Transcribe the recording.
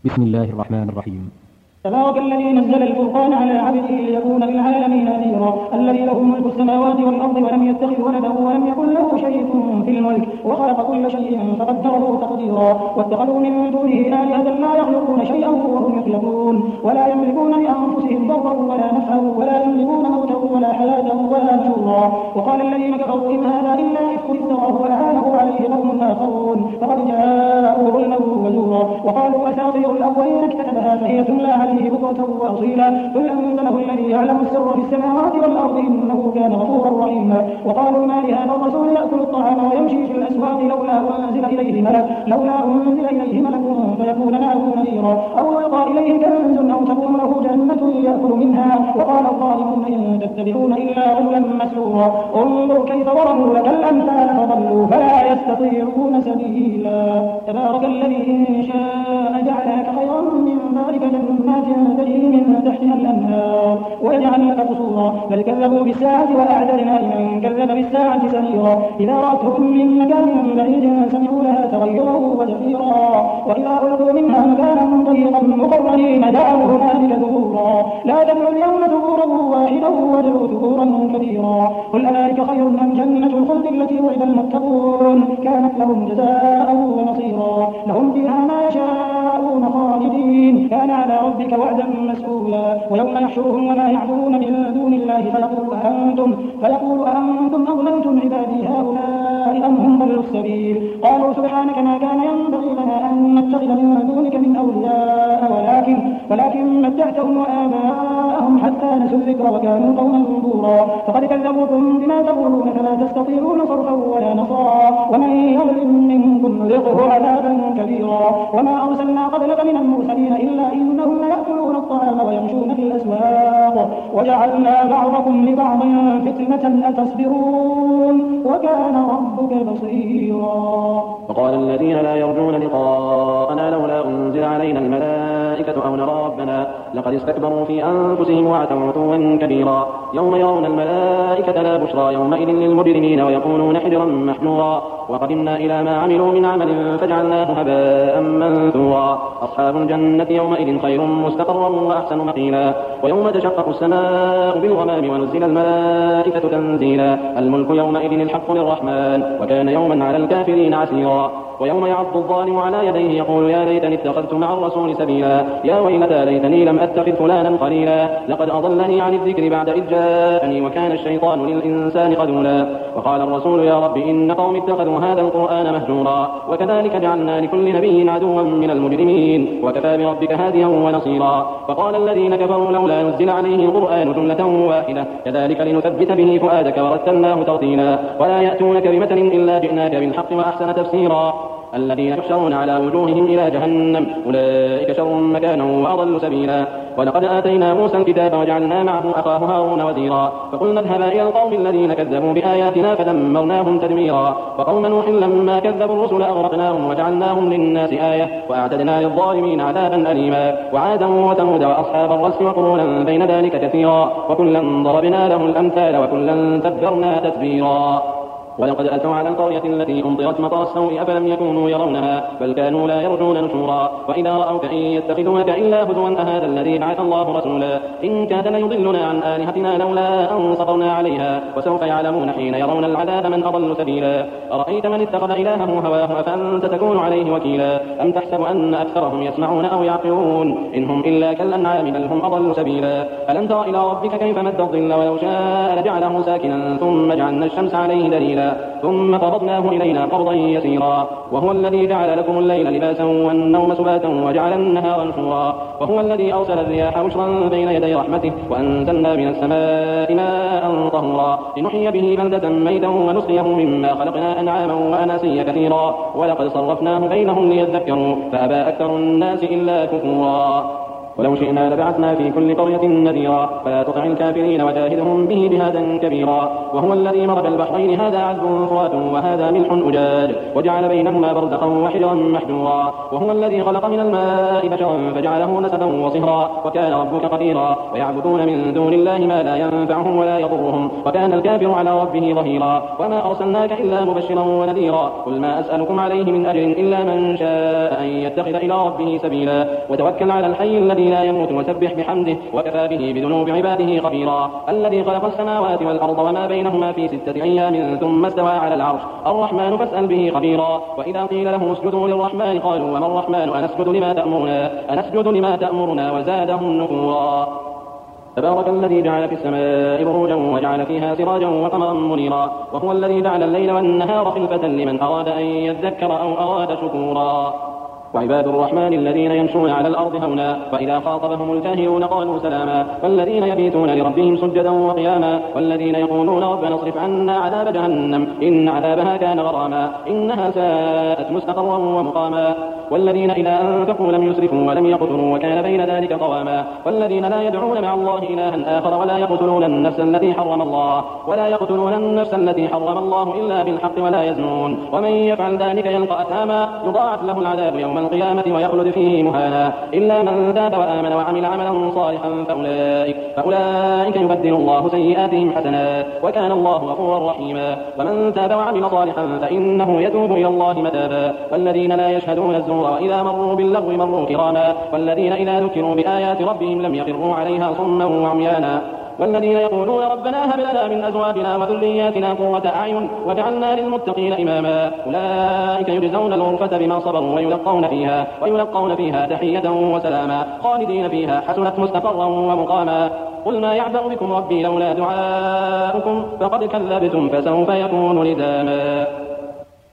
بسم الله الرحمن الرحيم. تبارك الذي نزل الفرقان على عبده ليكون للعالمين نذيرا الذي له ملك السماوات والأرض ولم يتخذ ولدا ولم يكن له شريك في الملك وخلق كل شيء فقدره تقديرا واتخذوا من دونه آلهة لا يخلقون شيئا وهم يخلقون ولا يملكون لأنفسهم ضرا ولا نفعا ولا يملكون موتا ولا حياة ولا نشورا وقال الذين كفروا إن هذا إلا إفك افتراه وأعانه عليه قوم آخرون فقد جاءوا ظلما وزورا وقالوا أساطير الأولين اكتتبها فهي تملى عليه بكرة وأصيلا قل أنزله الذي يعلم السر في السماوات والأرض إنه كان غفورا رحيما وقالوا ما لهذا الرسول يأكل الطعام ويمشي في الأسواق لولا أنزل إليه ملك فيكون معه نذيرا أو يلقى إليه كنز أو تكون له جنة يأكل منها وقال الظالمون إن تتبعون إلا رجلا مسحورا انظر كيف ضربوا لك الأمثال فضلوا فلا يستطيعون سبيلا تبارك الذي إن شاء جعل لك خيرا من ذلك جنات تجري من تحتها الأنهار ويجعل لك قصورا بل كذبوا بالساعة وأعتدنا لمن كذب بالساعة سعيرا إذا رأتهم من مكان بعيد سمعوا لها تغيرا وزفيرا وإذا ألقوا منها مكانا ضيقا مقرنين دعوا هنالك ثبورا لا تدعوا اليوم ثبورا واحدا وادعوا ثبورا كثيرا قل أذلك خير أم جنة الخلد التي وعد المتقون كانت لهم جزاء ومصيرا لهم فيها ما يشاءون خالدين كان على ربك وعدا مسئولا ويوم يحشرهم وما يعبدون من دون الله فيقول أأنتم أضللتم عبادي هؤلاء أم هم ضلوا السبيل قالوا سبحانك ما كان ينبغي لنا أن نتخذ من دونك من أولياء ولكن متعتهم وآباءهم حتى نسوا الذكر وكانوا قوما بورا فقد كذبوكم بما تقولون فلا تستطيعون صرفا ولا نصرا ومن يظلم منكم نذقه عذابا كبيرا وما أرسلنا قبلك من المرسلين إلا إنهم ليأكلون الطعام ويمشون في الأسواق وجعلنا بعضكم لبعض فتنة أتصبرون وكان ربك بصيرا. وقال الذين لا يرجون لقاءنا لولا أنزل علينا الملائكة أو نرى ربنا لقد استكبروا في أنفسهم وعتوا عتوا كبيرا يوم يرون الملائكة لا بشرى يومئذ للمجرمين ويقولون حجرا محجورا وقدمنا إلى ما عملوا من عمل فجعلناه هباء منثورا أصحاب الجنة يومئذ خير مستقرا وأحسن مقيلا ويوم تشقق السماء بالغمام ونزل الملائكة تنزيلا الملك يومئذ الحق للرحمن وكان يوما على الكافرين عسيرا ويوم يعض الظالم على يديه يقول يا ليتني اتخذت مع الرسول سبيلا يا ويلتى ليتني لم أتخذ فلانا خليلا لقد أضلني عن الذكر بعد إذ جاءني وكان الشيطان للإنسان خذولا وقال الرسول يا رب إن قوم اتخذوا هذا القرآن مهجورا وكذلك جعلنا لكل نبي عدوا من المجرمين وكفى بربك هاديا ونصيرا فقال الذين كفروا لولا نزل عليه القرآن جملة واحدة كذلك لنثبت به فؤادك ورتلناه ترتيلا ولا يأتونك بمثل إلا جئناك بالحق وأحسن تفسيرا الذين يحشرون على وجوههم إلى جهنم أولئك شر مكانا وأضل سبيلا ولقد آتينا موسى الكتاب وجعلنا معه أخاه هارون وزيرا فقلنا اذهبا إلى القوم الذين كذبوا بآياتنا فدمرناهم تدميرا وقوم نوح لما كذبوا الرسل أغرقناهم وجعلناهم للناس آية وأعتدنا للظالمين عذابا أليما وعادا وثمود وأصحاب الرس وقرونا بين ذلك كثيرا وكلا ضربنا له الأمثال وكلا تبرنا تتبيرا ولقد أتوا على القرية التي أمطرت مطر السوء أفلم يكونوا يرونها بل كانوا لا يرجون نشورا وإذا رأوك إن يتخذونك إلا هزوا أهذا الذي بعث الله رسولا إن كاد ليضلنا عن آلهتنا لولا أن صبرنا عليها وسوف يعلمون حين يرون العذاب من أضل سبيلا أرأيت من اتخذ إلهه هواه أفأنت تكون عليه وكيلا أم تحسب أن أكثرهم يسمعون أو يعقلون إن هم إلا كالأنعام بل هم أضل سبيلا ألم تر إلى ربك كيف مد الظل ولو شاء لجعله ساكنا ثم جعلنا الشمس عليه دليلا ثم قبضناه إلينا قبضا يسيرا وهو الذي جعل لكم الليل لباسا والنوم سباتا وجعل النهار نشورا وهو الذي أرسل الرياح بشرا بين يدي رحمته وأنزلنا من السماء ماء طهورا لنحيي به بلدة ميتا ونسقيه مما خلقنا أنعاما وأناسيا كثيرا ولقد صرفناه بينهم ليذكروا فأبى أكثر الناس إلا كفورا ولو شئنا لبعثنا في كل قرية نذيرا فلا تطع الكافرين وجاهدهم به جهادا كبيرا. وهو الذي مرج البحرين هذا عذب فرات وهذا ملح أجاج وجعل بينهما برزخا وحجرا محجورا. وهو الذي خلق من الماء بشرا فجعله نسبا وصهرا وكان ربك قديرا. ويعبدون من دون الله ما لا ينفعهم ولا يضرهم وكان الكافر على ربه ظهيرا. وما أرسلناك إلا مبشرا ونذيرا. قل ما أسألكم عليه من أجر إلا من شاء أن يتخذ إلى ربه سبيلا. وتوكل على الحي الذي لا يموت وسبح بحمده وكفى به بذنوب عباده خبيرا. الذي خلق السماوات والأرض وما بينهما في 6 أيام ثم استوى على العرش الرحمن فاسأل به خبيرا. وإذا قيل لهم اسجدوا للرحمن قالوا وما الرحمن أنسجد لما تأمرنا وزادهم نفورا. تبارك الذي جعل في السماء بروجا وجعل فيها سراجا وقمرا منيرا. وهو الذي جعل الليل والنهار خلفة لمن أراد أن يذكر أو أراد شكورا. وعباد الرحمن الذين يمشون على الأرض هونا وإذا خاطبهم الجاهلون قالوا سلاما. والذين يبيتون لربهم سجدا وقياما. والذين يقولون ربنا اصرف عنا عذاب جهنم إن عذابها كان غراما إنها ساءت مستقرا ومقاما. والذين إذا أنفقوا لم يسرفوا ولم يقتروا وكان بين ذلك قواما. والذين لا يدعون مع الله إلها آخر ولا يقتلون النفس التي حرم الله إلا بالحق ولا يزنون ومن يفعل ذلك يلقى أثاما يضاعف له العذاب يوم القيامة ويخلد فيه مهانا إلا من تاب وآمن وعمل عملا صالحا فأولئك يبدل الله سيئاتهم حسنات وكان الله غفورا رحيما. ومن تاب وعمل صالحا فإنه يتوب إلى الله متابا. والذين لا يشهدون الزور وإذا مروا باللغو مروا كراما. والذين إذا ذكروا بآيات ربهم لم يخروا عليها صما وعميانا. والذين يقولون ربنا هب لنا من أزواجنا وذرياتنا قرة أعين واجعلنا للمتقين إماما. أولئك يجزون الغرفة بما صبروا ويلقون فيها تحية وسلاما خالدين فيها حسنت مستقرا ومقاما. قل ما يعبأ بكم ربي لولا دعاؤكم فقد كذبتم فسوف يكون لزاما.